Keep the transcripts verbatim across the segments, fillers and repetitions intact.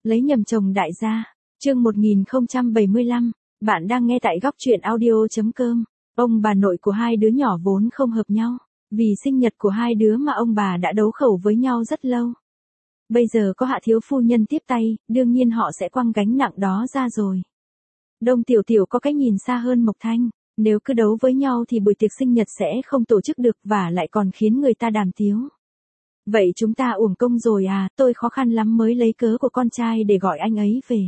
Lấy nhầm chồng đại gia. Chương một nghìn không trăm bảy mươi lăm, bạn đang nghe tại góc truyện audio chấm com. Ông bà nội của hai đứa nhỏ vốn không hợp nhau, vì sinh nhật của hai đứa mà ông bà đã đấu khẩu với nhau rất lâu. Bây giờ có Hạ thiếu phu nhân tiếp tay, đương nhiên họ sẽ quăng gánh nặng đó ra rồi. Đông Tiểu Tiểu có cái nhìn xa hơn Mộc Thanh, nếu cứ đấu với nhau thì buổi tiệc sinh nhật sẽ không tổ chức được và lại còn khiến người ta đàm tiếu. Vậy chúng ta uổng công rồi à, tôi khó khăn lắm mới lấy cớ của con trai để gọi anh ấy về.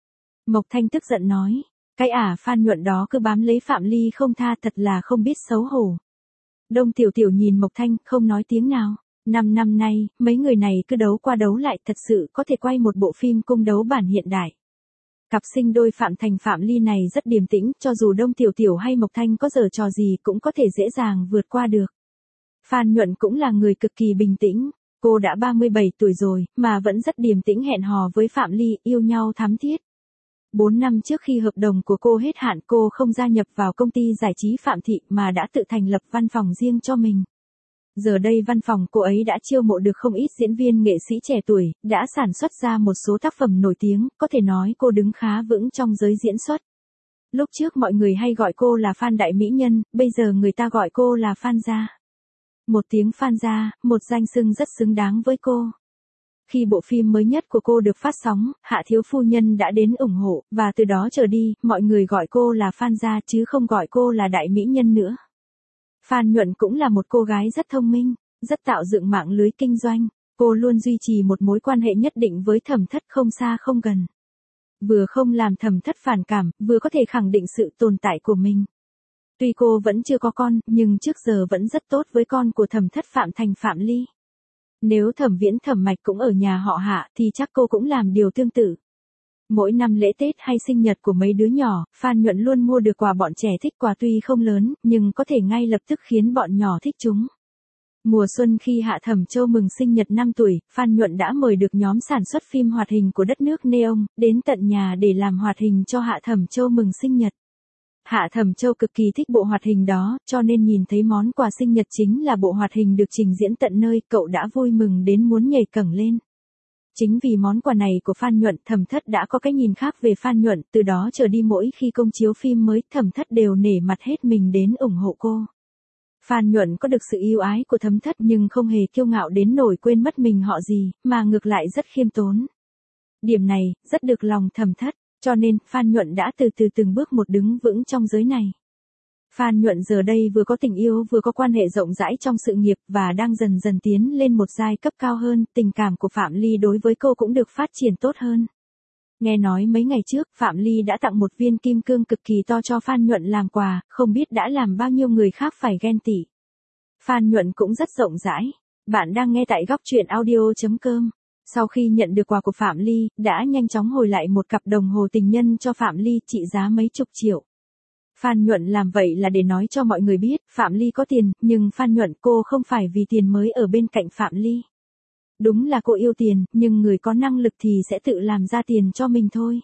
Mộc Thanh tức giận nói, cái ả Phan Nhuận đó cứ bám lấy Phạm Ly không tha, thật là không biết xấu hổ. Đông Tiểu Tiểu nhìn Mộc Thanh không nói tiếng nào. Năm năm nay, mấy người này cứ đấu qua đấu lại, thật sự có thể quay một bộ phim cung đấu bản hiện đại. Cặp sinh đôi Phạm Thành Phạm Ly này rất điềm tĩnh, cho dù Đông Tiểu Tiểu hay Mộc Thanh có giở trò gì cũng có thể dễ dàng vượt qua được. Phan Nhuận cũng là người cực kỳ bình tĩnh, cô đã ba mươi bảy tuổi rồi, mà vẫn rất điềm tĩnh hẹn hò với Phạm Ly, yêu nhau thắm thiết. Bốn năm trước khi hợp đồng của cô hết hạn, cô không gia nhập vào công ty giải trí Phạm Thị mà đã tự thành lập văn phòng riêng cho mình. Giờ đây văn phòng cô ấy đã chiêu mộ được không ít diễn viên nghệ sĩ trẻ tuổi, đã sản xuất ra một số tác phẩm nổi tiếng, có thể nói cô đứng khá vững trong giới diễn xuất. Lúc trước mọi người hay gọi cô là Phan Đại Mỹ Nhân, bây giờ người ta gọi cô là Phan Gia. Một tiếng Phan Gia, một danh xưng rất xứng đáng với cô. Khi bộ phim mới nhất của cô được phát sóng, Hạ thiếu phu nhân đã đến ủng hộ, và từ đó trở đi, mọi người gọi cô là Phan Gia chứ không gọi cô là Đại Mỹ Nhân nữa. Phan Nhuận cũng là một cô gái rất thông minh, rất tạo dựng mạng lưới kinh doanh, cô luôn duy trì một mối quan hệ nhất định với Thẩm Thất, không xa không gần. Vừa không làm Thẩm Thất phản cảm, vừa có thể khẳng định sự tồn tại của mình. Tuy cô vẫn chưa có con, nhưng trước giờ vẫn rất tốt với con của Thẩm Thất Phạm Thành Phạm Ly. Nếu Thẩm Viễn Thẩm Mạch cũng ở nhà họ Hạ thì chắc cô cũng làm điều tương tự. Mỗi năm lễ Tết hay sinh nhật của mấy đứa nhỏ, Phan Nhuận luôn mua được quà bọn trẻ thích, quà tuy không lớn, nhưng có thể ngay lập tức khiến bọn nhỏ thích chúng. Mùa xuân khi Hạ Thẩm Châu mừng sinh nhật năm tuổi, Phan Nhuận đã mời được nhóm sản xuất phim hoạt hình của đất nước Neon, đến tận nhà để làm hoạt hình cho Hạ Thẩm Châu mừng sinh nhật. Hạ Thẩm Châu cực kỳ thích bộ hoạt hình đó, cho nên nhìn thấy món quà sinh nhật chính là bộ hoạt hình được trình diễn tận nơi, cậu đã vui mừng đến muốn nhảy cẫng lên. Chính vì món quà này của Phan Nhuận, Thẩm Thất đã có cái nhìn khác về Phan Nhuận, từ đó trở đi mỗi khi công chiếu phim mới, Thẩm Thất đều nể mặt hết mình đến ủng hộ cô. Phan Nhuận có được sự yêu ái của Thẩm Thất nhưng không hề kiêu ngạo đến nổi quên mất mình họ gì, mà ngược lại rất khiêm tốn. Điểm này, rất được lòng Thẩm Thất, cho nên Phan Nhuận đã từ từ từng bước một đứng vững trong giới này. Phan Nhuận giờ đây vừa có tình yêu vừa có quan hệ rộng rãi trong sự nghiệp và đang dần dần tiến lên một giai cấp cao hơn, tình cảm của Phạm Ly đối với cô cũng được phát triển tốt hơn. Nghe nói mấy ngày trước Phạm Ly đã tặng một viên kim cương cực kỳ to cho Phan Nhuận làm quà, không biết đã làm bao nhiêu người khác phải ghen tị. Phan Nhuận cũng rất rộng rãi. Bạn đang nghe tại góc truyện audio chấm com. Sau khi nhận được quà của Phạm Ly, đã nhanh chóng hồi lại một cặp đồng hồ tình nhân cho Phạm Ly trị giá mấy chục triệu. Phan Nhuận làm vậy là để nói cho mọi người biết, Phạm Ly có tiền, nhưng Phan Nhuận cô không phải vì tiền mới ở bên cạnh Phạm Ly. Đúng là cô yêu tiền, nhưng người có năng lực thì sẽ tự làm ra tiền cho mình thôi.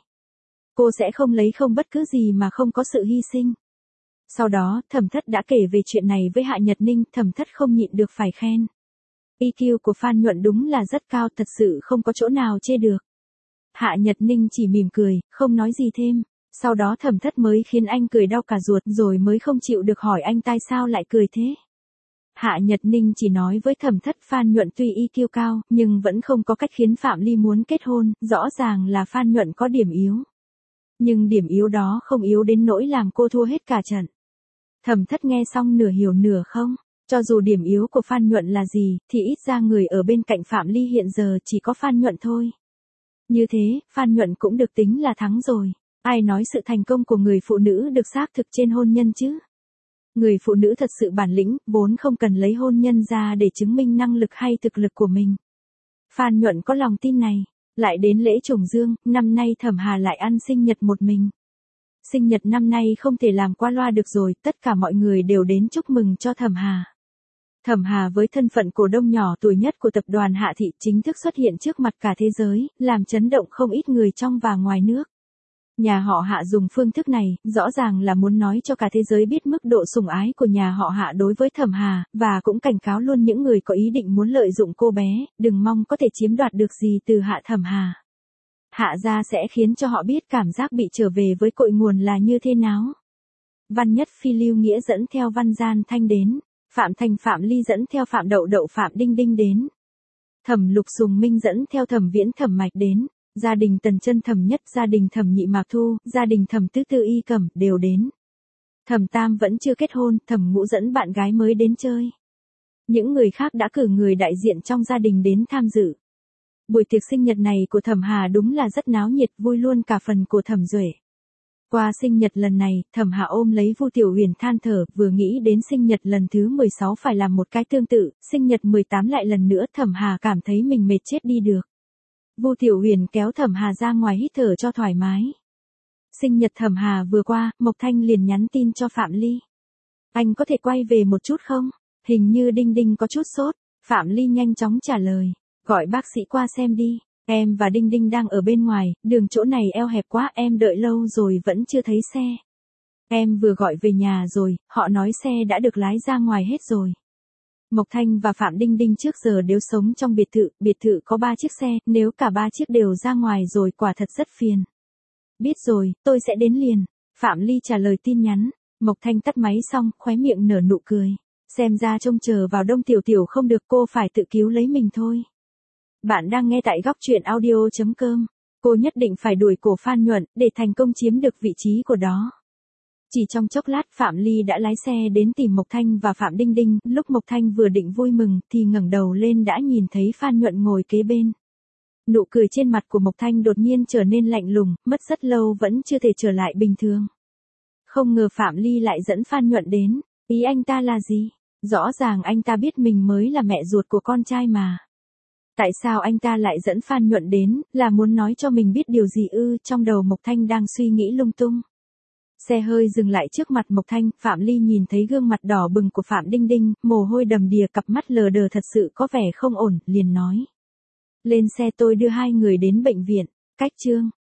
Cô sẽ không lấy không bất cứ gì mà không có sự hy sinh. Sau đó, Thẩm Thất đã kể về chuyện này với Hạ Nhật Ninh, Thẩm Thất không nhịn được phải khen. i kiu của Phan Nhuận đúng là rất cao, thật sự không có chỗ nào chê được. Hạ Nhật Ninh chỉ mỉm cười, không nói gì thêm. Sau đó Thẩm Thất mới khiến anh cười đau cả ruột, rồi mới không chịu được hỏi anh tại sao lại cười thế. Hạ Nhật Ninh chỉ nói với Thẩm Thất Phan Nhuận tuy i kiu cao, nhưng vẫn không có cách khiến Phạm Ly muốn kết hôn, rõ ràng là Phan Nhuận có điểm yếu. Nhưng điểm yếu đó không yếu đến nỗi làm cô thua hết cả trận. Thẩm Thất nghe xong nửa hiểu nửa không, cho dù điểm yếu của Phan Nhuận là gì, thì ít ra người ở bên cạnh Phạm Ly hiện giờ chỉ có Phan Nhuận thôi. Như thế, Phan Nhuận cũng được tính là thắng rồi. Ai nói sự thành công của người phụ nữ được xác thực trên hôn nhân chứ? Người phụ nữ thật sự bản lĩnh, vốn không cần lấy hôn nhân ra để chứng minh năng lực hay thực lực của mình. Phan Nhuận có lòng tin này. Lại đến lễ trùng dương, năm nay Thẩm Hà lại ăn sinh nhật một mình. Sinh nhật năm nay không thể làm qua loa được rồi, tất cả mọi người đều đến chúc mừng cho Thẩm Hà. Thẩm Hà với thân phận cổ đông nhỏ tuổi nhất của tập đoàn Hạ Thị chính thức xuất hiện trước mặt cả thế giới, làm chấn động không ít người trong và ngoài nước. Nhà họ Hạ dùng phương thức này, rõ ràng là muốn nói cho cả thế giới biết mức độ sủng ái của nhà họ Hạ đối với Thẩm Hà, và cũng cảnh cáo luôn những người có ý định muốn lợi dụng cô bé, đừng mong có thể chiếm đoạt được gì từ Hạ Thẩm Hà. Hạ gia sẽ khiến cho họ biết cảm giác bị trở về với cội nguồn là như thế nào. Văn Nhất Phi Lưu Nghĩa dẫn theo Văn Gian Thanh đến. Phạm Thành Phạm Ly dẫn theo Phạm Đậu Đậu Phạm Đinh Đinh đến. Thẩm Lục Sùng Minh dẫn theo Thẩm Viễn Thẩm Mạch đến. Gia đình Tần Chân Thẩm Nhất, gia đình Thẩm Nhị Mạc Thu, gia đình Thẩm Tứ Tư Y Cẩm đều đến. Thẩm Tam vẫn chưa kết hôn, Thẩm Ngũ dẫn bạn gái mới đến chơi. Những người khác đã cử người đại diện trong gia đình đến tham dự. Buổi tiệc sinh nhật này của Thẩm Hà đúng là rất náo nhiệt, vui luôn cả phần của Thẩm Duệ. Qua sinh nhật lần này, Thẩm Hà ôm lấy Vu Tiểu Huyền than thở, vừa nghĩ đến sinh nhật lần thứ mười sáu phải làm một cái tương tự, sinh nhật mười tám lại lần nữa, Thẩm Hà cảm thấy mình mệt chết đi được. Vu Tiểu Huyền kéo Thẩm Hà ra ngoài hít thở cho thoải mái. Sinh nhật Thẩm Hà vừa qua, Mộc Thanh liền nhắn tin cho Phạm Ly. Anh có thể quay về một chút không? Hình như Đinh Đinh có chút sốt. Phạm Ly nhanh chóng trả lời. Gọi bác sĩ qua xem đi. Em và Đinh Đinh đang ở bên ngoài, đường chỗ này eo hẹp quá, em đợi lâu rồi vẫn chưa thấy xe. Em vừa gọi về nhà rồi, họ nói xe đã được lái ra ngoài hết rồi. Mộc Thanh và Phạm Đinh Đinh trước giờ đều sống trong biệt thự, biệt thự có ba chiếc xe, nếu cả ba chiếc đều ra ngoài rồi quả thật rất phiền. Biết rồi, tôi sẽ đến liền. Phạm Ly trả lời tin nhắn. Mộc Thanh tắt máy xong, khóe miệng nở nụ cười. Xem ra trông chờ vào Đông Tiểu Tiểu không được, cô phải tự cứu lấy mình thôi. Bạn đang nghe tại góc truyện audio chấm com. Cô nhất định phải đuổi cổ Phan Nhuận, để thành công chiếm được vị trí của đó. Chỉ trong chốc lát Phạm Ly đã lái xe đến tìm Mộc Thanh và Phạm Đinh Đinh, lúc Mộc Thanh vừa định vui mừng thì ngẩng đầu lên đã nhìn thấy Phan Nhuận ngồi kế bên. Nụ cười trên mặt của Mộc Thanh đột nhiên trở nên lạnh lùng, mất rất lâu vẫn chưa thể trở lại bình thường. Không ngờ Phạm Ly lại dẫn Phan Nhuận đến, ý anh ta là gì? Rõ ràng anh ta biết mình mới là mẹ ruột của con trai mà. Tại sao anh ta lại dẫn Phan Nhuận đến, là muốn nói cho mình biết điều gì ư? Trong đầu Mộc Thanh đang suy nghĩ lung tung. Xe hơi dừng lại trước mặt Mộc Thanh, Phạm Ly nhìn thấy gương mặt đỏ bừng của Phạm Đinh Đinh, mồ hôi đầm đìa, cặp mắt lờ đờ thật sự có vẻ không ổn, liền nói. Lên xe tôi đưa hai người đến bệnh viện. Cách chương